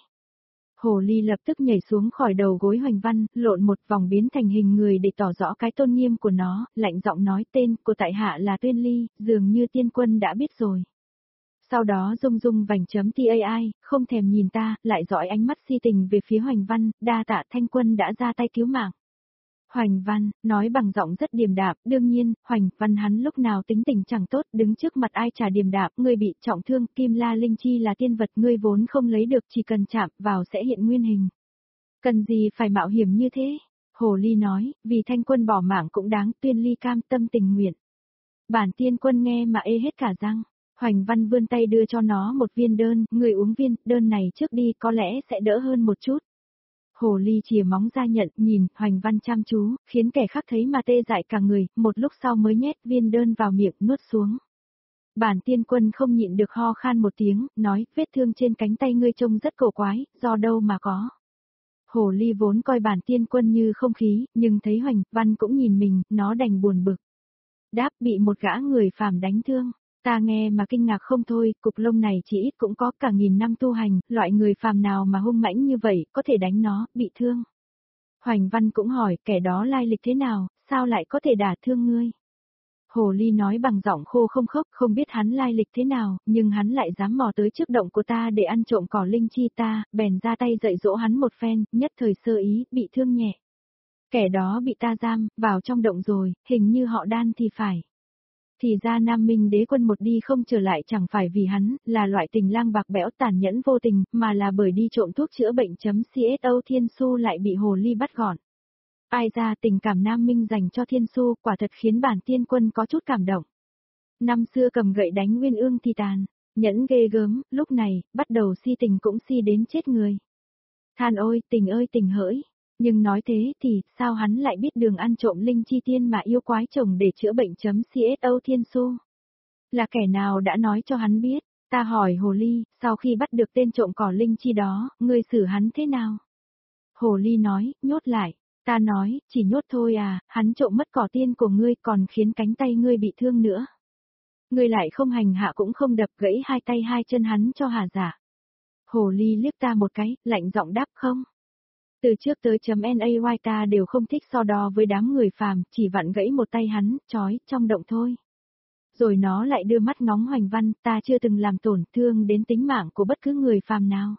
Hồ ly lập tức nhảy xuống khỏi đầu gối Hoành Văn, lộn một vòng biến thành hình người để tỏ rõ cái tôn nghiêm của nó, lạnh giọng nói tên của tại hạ là Tuyên Ly, dường như Tiên Quân đã biết rồi. Sau đó rung vành.tai, không thèm nhìn ta, lại dõi ánh mắt si tình về phía Hoành Văn, đa tạ Thanh Quân đã ra tay cứu mạng. Hoành Văn, nói bằng giọng rất điềm đạm, đương nhiên, Hoành Văn hắn lúc nào tính tình chẳng tốt, đứng trước mặt ai chả điềm đạm, ngươi bị trọng thương, Kim La Linh Chi là tiên vật ngươi vốn không lấy được, chỉ cần chạm vào sẽ hiện nguyên hình. Cần gì phải mạo hiểm như thế? Hồ ly nói, vì Thanh Quân bỏ mạng cũng đáng, Tuyên Ly cam tâm tình nguyện. Bản Tiên Quân nghe mà ê hết cả răng. Hoành Văn vươn tay đưa cho nó một viên đơn, người uống viên đơn này trước đi có lẽ sẽ đỡ hơn một chút. Hồ ly chìa móng ra nhận, nhìn, Hoành Văn chăm chú, khiến kẻ khác thấy mà tê dại cả người, một lúc sau mới nhét viên đơn vào miệng, nuốt xuống. Bản Tiên Quân không nhịn được ho khan một tiếng, nói, vết thương trên cánh tay ngươi trông rất cổ quái, do đâu mà có. Hồ ly vốn coi Bản Tiên Quân như không khí, nhưng thấy Hoành Văn cũng nhìn mình, nó đành buồn bực. Đáp bị một gã người phàm đánh thương. Ta nghe mà kinh ngạc không thôi, cục lông này chỉ ít cũng có cả 1000 năm tu hành, loại người phàm nào mà hung mãnh như vậy, có thể đánh nó, bị thương. Hoành Văn cũng hỏi, kẻ đó lai lịch thế nào, sao lại có thể đả thương ngươi? Hồ ly nói bằng giọng khô không khốc, không biết hắn lai lịch thế nào, nhưng hắn lại dám mò tới trước động của ta để ăn trộm cỏ linh chi ta, bèn ra tay dạy dỗ hắn một phen, nhất thời sơ ý, bị thương nhẹ. Kẻ đó bị ta giam, vào trong động rồi, hình như họ Đan thì phải. Thì ra Nam Minh đế quân một đi không trở lại chẳng phải vì hắn, là loại tình lang bạc bẽo tàn nhẫn vô tình, mà là bởi đi trộm thuốc chữa bệnh.cso Thiên Su lại bị hồ ly bắt gọn. Ai ra tình cảm Nam Minh dành cho Thiên Su quả thật khiến bản tiên quân có chút cảm động. Năm xưa cầm gậy đánh Nguyên Ương thì tàn, nhẫn ghê gớm, lúc này, bắt đầu si tình cũng si đến chết người. Than ơi tình hỡi. Nhưng nói thế thì, sao hắn lại biết đường ăn trộm linh chi tiên mà yêu quái chồng để chữa bệnh.cso Thiên Su? Là kẻ nào đã nói cho hắn biết? Ta hỏi hồ ly, sau khi bắt được tên trộm cỏ linh chi đó, ngươi xử hắn thế nào? Hồ ly nói, nhốt lại. Ta nói, chỉ nhốt thôi à, hắn trộm mất cỏ tiên của ngươi còn khiến cánh tay ngươi bị thương nữa. Ngươi lại không hành hạ cũng không đập gãy hai tay hai chân hắn cho hả dạ. Hồ ly liếc ta một cái, lạnh giọng đáp không. Từ trước tới .nay ta đều không thích so đo với đám người phàm, chỉ vặn gãy một tay hắn, trói, trong động thôi. Rồi nó lại đưa mắt ngóng Hoành Văn, ta chưa từng làm tổn thương đến tính mạng của bất cứ người phàm nào.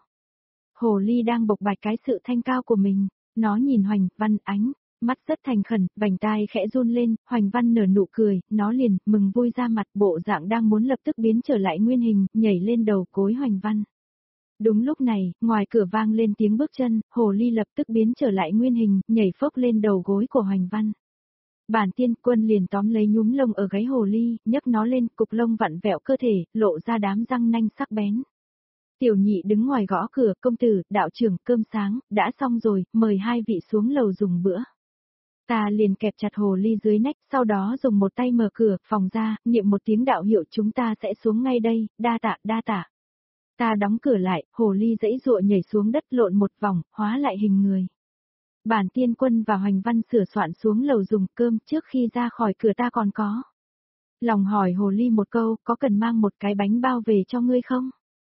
Hồ ly đang bộc bạch cái sự thanh cao của mình, nó nhìn Hoành Văn ánh, mắt rất thành khẩn, vành tai khẽ run lên, Hoành Văn nở nụ cười, nó liền, mừng vui ra mặt bộ dạng đang muốn lập tức biến trở lại nguyên hình, nhảy lên đầu gối Hoành Văn. Đúng lúc này, ngoài cửa vang lên tiếng bước chân, hồ ly lập tức biến trở lại nguyên hình, nhảy phốc lên đầu gối của Hoành Văn. Bản tiên quân liền tóm lấy nhúm lông ở gáy hồ ly, nhấc nó lên, cục lông vặn vẹo cơ thể, lộ ra đám răng nanh sắc bén. Tiểu nhị đứng ngoài gõ cửa, công tử, đạo trưởng, cơm sáng, đã xong rồi, mời hai vị xuống lầu dùng bữa. Ta liền kẹp chặt hồ ly dưới nách, sau đó dùng một tay mở cửa, phòng ra, niệm một tiếng đạo hiệu chúng ta sẽ xuống ngay đây, đa tạ. Ta đóng cửa lại, hồ ly dãy dụa nhảy xuống đất lộn một vòng, hóa lại hình người. Bản tiên quân và Hoành Văn sửa soạn xuống lầu dùng cơm trước khi ra khỏi cửa ta còn có. Lòng hỏi hồ ly một câu, có cần mang một cái bánh bao về cho ngươi không?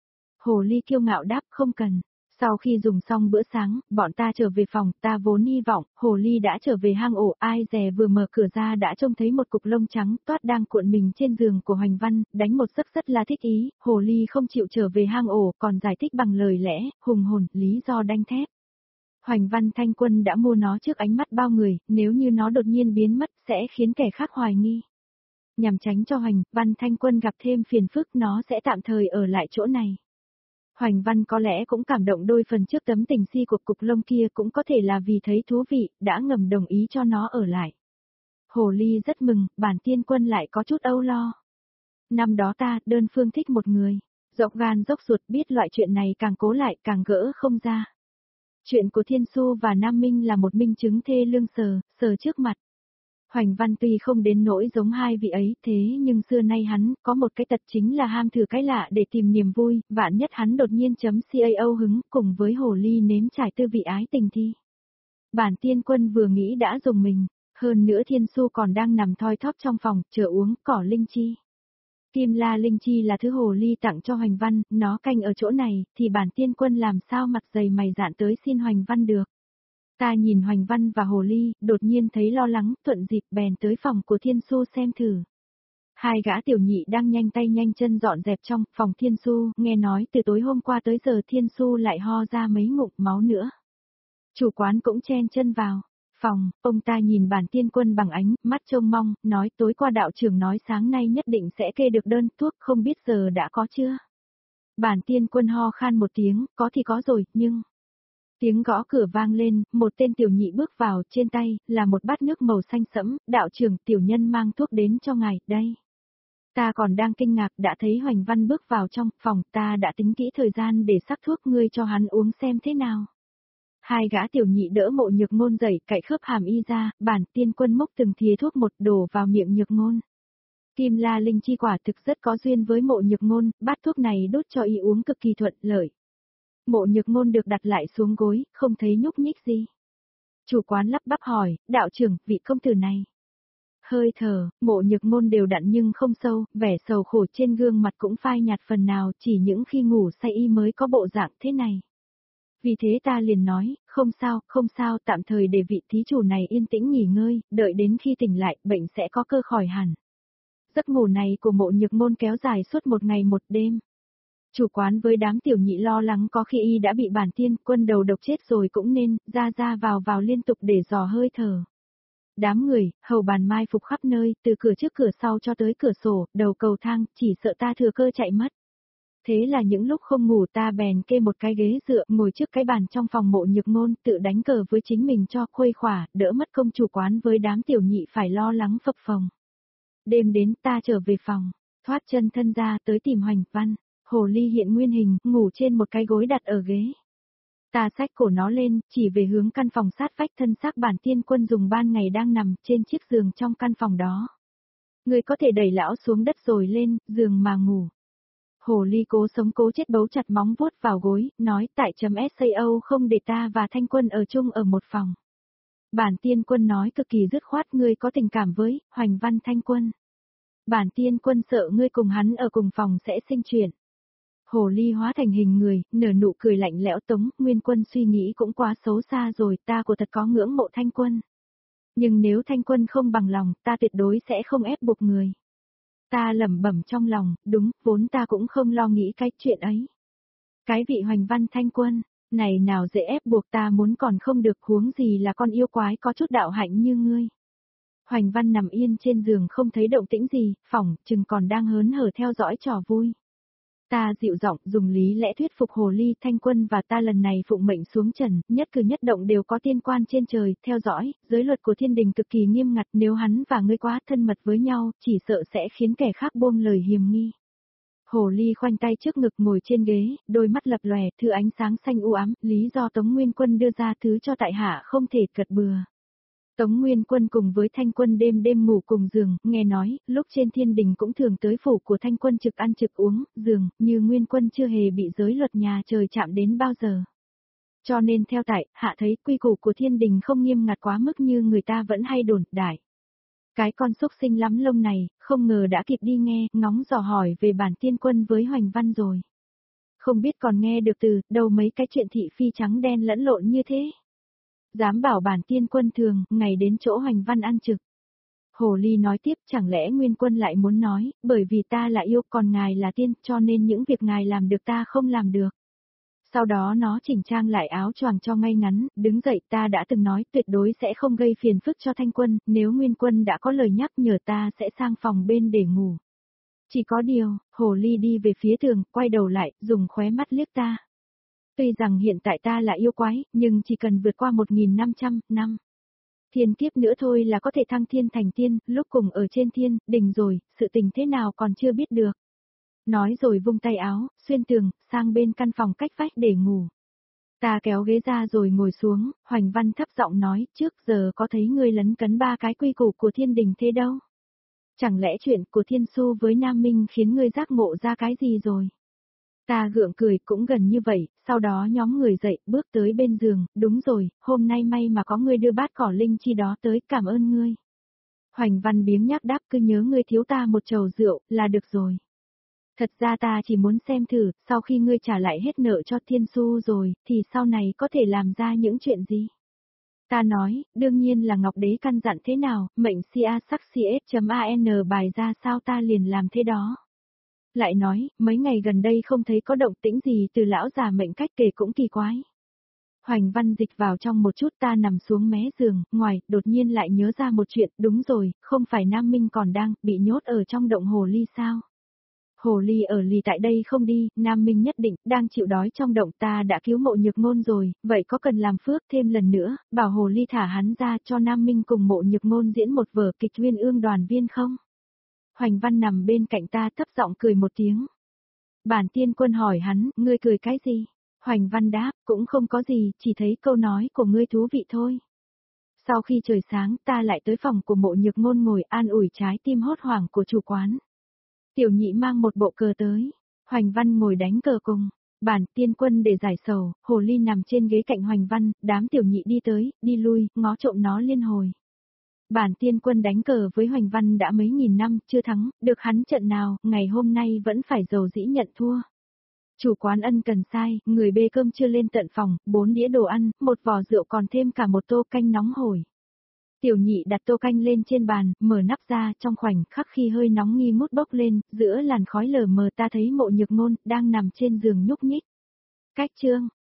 Hồ ly kiêu ngạo đáp không cần. Sau khi dùng xong bữa sáng, bọn ta trở về phòng, ta vốn hy vọng, hồ ly đã trở về hang ổ, ai dè vừa mở cửa ra đã trông thấy một cục lông trắng toát đang cuộn mình trên giường của Hoành Văn, đánh một giấc rất là thích ý, hồ ly không chịu trở về hang ổ, còn giải thích bằng lời lẽ, hùng hồn, lý do đanh thép. Hoành Văn Thanh Quân đã mua nó trước ánh mắt bao người, nếu như nó đột nhiên biến mất sẽ khiến kẻ khác hoài nghi. Nhằm tránh cho Hoành Văn Thanh Quân gặp thêm phiền phức nó sẽ tạm thời ở lại chỗ này. Hoành Văn có lẽ cũng cảm động đôi phần trước tấm tình si của cục lông kia cũng có thể là vì thấy thú vị, đã ngầm đồng ý cho nó ở lại. Hồ ly rất mừng, bản tiên quân lại có chút âu lo. Năm đó ta đơn phương thích một người, dọc gan dốc ruột biết loại chuyện này càng cố lại càng gỡ không ra. Chuyện của Thiên Su và Nam Minh là một minh chứng thê lương sờ trước mặt. Hoành Văn tuy không đến nỗi giống hai vị ấy, thế nhưng xưa nay hắn có một cái tật chính là ham thử cái lạ để tìm niềm vui, vạn nhất hắn đột nhiên .cao hứng cùng với hồ ly nếm trải tư vị ái tình thi. Bản tiên quân vừa nghĩ đã dùng mình, hơn nữa Thiên Su còn đang nằm thoi thóp trong phòng, chờ uống cỏ linh chi. Kim La Linh Chi là thứ hồ ly tặng cho Hoành Văn, nó canh ở chỗ này, thì bản tiên quân làm sao mặt dày mày dạn tới xin Hoành Văn được. Ta nhìn Hoành Văn và hồ ly, đột nhiên thấy lo lắng, thuận dịp bèn tới phòng của Thiên Su xem thử. Hai gã tiểu nhị đang nhanh tay nhanh chân dọn dẹp trong phòng Thiên Su, nghe nói từ tối hôm qua tới giờ Thiên Su lại ho ra mấy ngụm máu nữa. Chủ quán cũng chen chân vào phòng, ông ta nhìn bản tiên quân bằng ánh mắt trông mong, nói tối qua đạo trưởng nói sáng nay nhất định sẽ kê được đơn thuốc, không biết giờ đã có chưa. Bản tiên quân ho khan một tiếng, có thì có rồi, nhưng... Tiếng gõ cửa vang lên, một tên tiểu nhị bước vào, trên tay, là một bát nước màu xanh sẫm, đạo trưởng tiểu nhân mang thuốc đến cho ngài, đây. Ta còn đang kinh ngạc đã thấy Hoành Văn bước vào trong phòng, ta đã tính kỹ thời gian để sắc thuốc ngươi cho hắn uống xem thế nào. Hai gã tiểu nhị đỡ Mộ Nhược Ngôn dậy, cạy khớp hàm y ra, bản tiên quân mốc từng thìa thuốc một đổ vào miệng Nhược Ngôn. Kim La Linh Chi quả thực rất có duyên với Mộ Nhược Ngôn, bát thuốc này đút cho y uống cực kỳ thuận lợi. Mộ Nhược Ngôn được đặt lại xuống gối, không thấy nhúc nhích gì. Chủ quán lắp bắp hỏi, đạo trưởng, vị công tử này. Hơi thở, Mộ Nhược Ngôn đều đặn nhưng không sâu, vẻ sầu khổ trên gương mặt cũng phai nhạt phần nào, chỉ những khi ngủ say y mới có bộ dạng thế này. Vì thế ta liền nói, không sao, tạm thời để vị thí chủ này yên tĩnh nghỉ ngơi, đợi đến khi tỉnh lại, bệnh sẽ có cơ khỏi hẳn. Giấc ngủ này của Mộ Nhược Ngôn kéo dài suốt một ngày một đêm. Chủ quán với đám tiểu nhị lo lắng có khi y đã bị bản tiên quân đầu độc chết rồi cũng nên, ra vào liên tục để dò hơi thở. Đám người, hầu bàn mai phục khắp nơi, từ cửa trước cửa sau cho tới cửa sổ, đầu cầu thang, chỉ sợ ta thừa cơ chạy mất. Thế là những lúc không ngủ ta bèn kê một cái ghế dựa, ngồi trước cái bàn trong phòng Mộ Nhược Ngôn, tự đánh cờ với chính mình cho khuây khỏa, đỡ mất công chủ quán với đám tiểu nhị phải lo lắng phập phồng. Đêm đến ta trở về phòng, thoát chân thân ra tới tìm Hoành Văn, hồ ly hiện nguyên hình, ngủ trên một cái gối đặt ở ghế. Ta xách cổ nó lên, chỉ về hướng căn phòng sát vách thân xác bản tiên quân dùng ban ngày đang nằm trên chiếc giường trong căn phòng đó. Người có thể đẩy lão xuống đất rồi lên, giường mà ngủ. Hồ ly cố sống cố chết bấu chặt móng vuốt vào gối, nói tại .sao không để ta và Thanh Quân ở chung ở một phòng. Bản tiên quân nói cực kỳ dứt khoát ngươi có tình cảm với Hoành Văn Thanh Quân. Bản tiên quân sợ ngươi cùng hắn ở cùng phòng sẽ sinh chuyện. Hồ ly hóa thành hình người, nở nụ cười lạnh lẽo Tống Nguyên Quân suy nghĩ cũng quá xấu xa rồi, ta của thật có ngưỡng mộ Thanh Quân. Nhưng nếu Thanh Quân không bằng lòng, ta tuyệt đối sẽ không ép buộc người. Ta lẩm bẩm trong lòng, đúng, vốn ta cũng không lo nghĩ cái chuyện ấy. Cái vị Hoành Văn Thanh Quân, này nào dễ ép buộc ta muốn còn không được huống gì là con yêu quái có chút đạo hạnh như ngươi. Hoành Văn nằm yên trên giường không thấy động tĩnh gì, phỏng chừng còn đang hớn hở theo dõi trò vui. Ta dịu giọng dùng lý lẽ thuyết phục hồ ly Thanh Quân và ta lần này phụng mệnh xuống trần, nhất cử nhất động đều có tiên quan trên trời, theo dõi, giới luật của thiên đình cực kỳ nghiêm ngặt nếu hắn và ngươi quá thân mật với nhau, chỉ sợ sẽ khiến kẻ khác buông lời hiềm nghi. Hồ ly khoanh tay trước ngực ngồi trên ghế, đôi mắt lập lòe, thứ ánh sáng xanh u ám, lý do Tống Nguyên Quân đưa ra thứ cho tại hạ không thể cật bừa. Tống Nguyên Quân cùng với Thanh Quân đêm đêm ngủ cùng giường, nghe nói, lúc trên thiên đình cũng thường tới phủ của Thanh Quân trực ăn trực uống, giường, như Nguyên Quân chưa hề bị giới luật nhà trời chạm đến bao giờ. Cho nên theo tại, hạ thấy quy củ của thiên đình không nghiêm ngặt quá mức như người ta vẫn hay đồn đại. Cái con xúc sinh lắm lông này, không ngờ đã kịp đi nghe, ngóng dò hỏi về bản tiên quân với Hoành Văn rồi. Không biết còn nghe được từ đâu mấy cái chuyện thị phi trắng đen lẫn lộn như thế. Dám bảo bản tiên quân thường, ngày đến chỗ Hoành Văn ăn trực. Hồ ly nói tiếp chẳng lẽ Nguyên Quân lại muốn nói, bởi vì ta là yêu còn ngài là tiên cho nên những việc ngài làm được ta không làm được. Sau đó nó chỉnh trang lại áo choàng cho ngay ngắn, đứng dậy ta đã từng nói tuyệt đối sẽ không gây phiền phức cho Thanh Quân, nếu Nguyên Quân đã có lời nhắc nhở ta sẽ sang phòng bên để ngủ. Chỉ có điều, hồ ly đi về phía tường, quay đầu lại, dùng khóe mắt liếc ta. Tuy rằng hiện tại ta là yêu quái, nhưng chỉ cần vượt qua 1.500 năm. Thiên kiếp nữa thôi là có thể thăng thiên thành tiên, lúc cùng ở trên thiên, đình rồi, sự tình thế nào còn chưa biết được. Nói rồi vung tay áo, xuyên tường, sang bên căn phòng cách vách để ngủ. Ta kéo ghế ra rồi ngồi xuống, Hoành Văn thấp giọng nói, trước giờ có thấy ngươi lấn cấn ba cái quy củ của thiên đình thế đâu. Chẳng lẽ chuyện của Thiên Xu với Nam Minh khiến ngươi giác ngộ ra cái gì rồi? Ta gượng cười cũng gần như vậy, sau đó nhóm người dậy, bước tới bên giường, đúng rồi, hôm nay may mà có ngươi đưa bát cỏ linh chi đó tới, cảm ơn ngươi. Hoành Văn biếng nhác đáp cứ nhớ ngươi thiếu ta một chầu rượu, là được rồi. Thật ra ta chỉ muốn xem thử, sau khi ngươi trả lại hết nợ cho Thiên Xu rồi, thì sau này có thể làm ra những chuyện gì? Ta nói, đương nhiên là Ngọc Đế căn dặn thế nào, mệnh sia sắc cs.an bài ra sao ta liền làm thế đó. Lại nói, mấy ngày gần đây không thấy có động tĩnh gì từ lão già mệnh cách kể cũng kỳ quái. Hoành Văn dịch vào trong một chút ta nằm xuống mé giường, ngoài, đột nhiên lại nhớ ra một chuyện, đúng rồi, không phải Nam Minh còn đang, bị nhốt ở trong động hồ ly sao? Hồ ly ở lì tại đây không đi, Nam Minh nhất định, đang chịu đói trong động ta đã cứu Mộ Nhược Ngôn rồi, vậy có cần làm phước thêm lần nữa, bảo hồ ly thả hắn ra cho Nam Minh cùng Mộ Nhược Ngôn diễn một vở kịch Uyên Ương đoàn viên không? Hoành Văn nằm bên cạnh ta thấp giọng cười một tiếng. Bản tiên quân hỏi hắn, ngươi cười cái gì? Hoành Văn đáp, cũng không có gì, chỉ thấy câu nói của ngươi thú vị thôi. Sau khi trời sáng ta lại tới phòng của Mộ Nhược Ngôn ngồi an ủi trái tim hốt hoảng của chủ quán. Tiểu nhị mang một bộ cờ tới, Hoành Văn ngồi đánh cờ cùng. Bản tiên quân để giải sầu, hồ ly nằm trên ghế cạnh Hoành Văn, đám tiểu nhị đi tới, đi lui, ngó trộm nó liên hồi. Bản tiên quân đánh cờ với Hoành Văn đã mấy nghìn năm, chưa thắng, được hắn trận nào, ngày hôm nay vẫn phải dầu dĩ nhận thua. Chủ quán ân cần sai, người bê cơm chưa lên tận phòng, 4 đĩa đồ ăn, một vò rượu còn thêm cả một tô canh nóng hổi. Tiểu nhị đặt tô canh lên trên bàn, mở nắp ra, trong khoảnh khắc khi hơi nóng nghi ngút bốc lên, giữa làn khói lờ mờ ta thấy Mộ Nhược Ngôn đang nằm trên giường nhúc nhích. Cách chương